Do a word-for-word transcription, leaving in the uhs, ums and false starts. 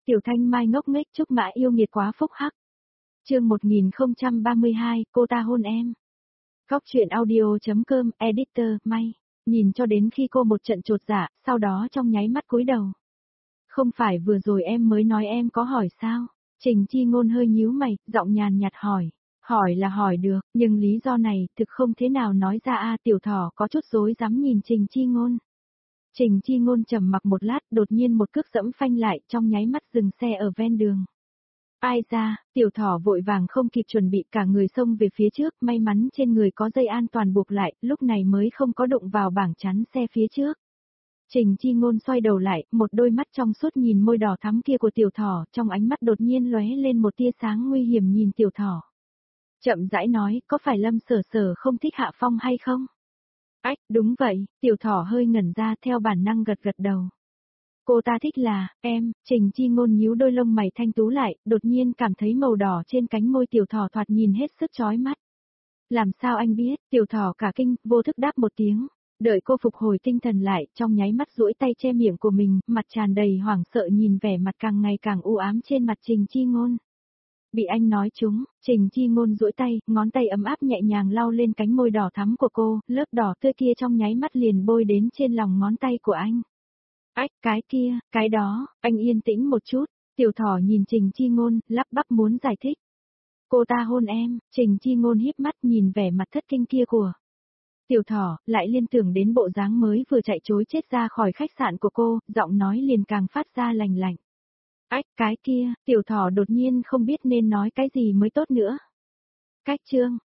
Tiểu Thanh Mai ngốc nghếch Trúc Mã yêu nghiệt quá phúc hắc. Chương một nghìn không trăm ba mươi hai, cô ta hôn em. Góc truyện audio.com, editor, May. Nhìn cho đến khi cô một trận chột dạ, sau đó trong nháy mắt cúi đầu. Không phải vừa rồi em mới nói em có hỏi sao? Trình Chi Ngôn hơi nhíu mày, giọng nhàn nhạt hỏi. Hỏi là hỏi được, nhưng lý do này thực không thế nào nói ra a. Tiểu Thỏ có chút rối rắm nhìn Trình Chi Ngôn. Trình Chi Ngôn trầm mặc một lát, đột nhiên một cước dẫm phanh lại, trong nháy mắt dừng xe ở ven đường. Ai ra, Tiểu Thỏ vội vàng không kịp chuẩn bị, cả người xông về phía trước, may mắn trên người có dây an toàn buộc lại, lúc này mới không có đụng vào bảng chắn xe phía trước. Trình Chi Ngôn xoay đầu lại, một đôi mắt trong suốt nhìn môi đỏ thắm kia của Tiểu Thỏ, trong ánh mắt đột nhiên lóe lên một tia sáng nguy hiểm nhìn Tiểu Thỏ. Chậm rãi nói, có phải Lâm Sở Sở không thích Hạ Phong hay không? Ách, đúng vậy, Tiểu Thỏ hơi ngẩn ra, theo bản năng gật gật đầu. Cô ta thích là, em. Trình Chi Ngôn nhíu đôi lông mày thanh tú lại, đột nhiên cảm thấy màu đỏ trên cánh môi Tiểu Thỏ thoạt nhìn hết sức chói mắt. Làm sao anh biết? Tiểu Thỏ cả kinh, vô thức đáp một tiếng. Đợi cô phục hồi tinh thần lại, trong nháy mắt duỗi tay che miệng của mình, mặt tràn đầy hoảng sợ nhìn vẻ mặt càng ngày càng u ám trên mặt Trình Chi Ngôn. Bị anh nói trúng, Trình Chi Ngôn duỗi tay, ngón tay ấm áp nhẹ nhàng lau lên cánh môi đỏ thắm của cô, lớp đỏ tươi kia trong nháy mắt liền bôi đến trên lòng ngón tay của anh. Ách, cái kia, cái đó, anh yên tĩnh một chút. Tiểu Thỏ nhìn Trình Chi Ngôn, lắp bắp muốn giải thích. Cô ta hôn em. Trình Chi Ngôn híp mắt nhìn vẻ mặt thất kinh kia của Tiểu Thỏ, lại liên tưởng đến bộ dáng mới vừa chạy trối chết ra khỏi khách sạn của cô, giọng nói liền càng phát ra lành lạnh. Ách, cái kia, Tiểu Thỏ đột nhiên không biết nên nói cái gì mới tốt nữa. Cách chương,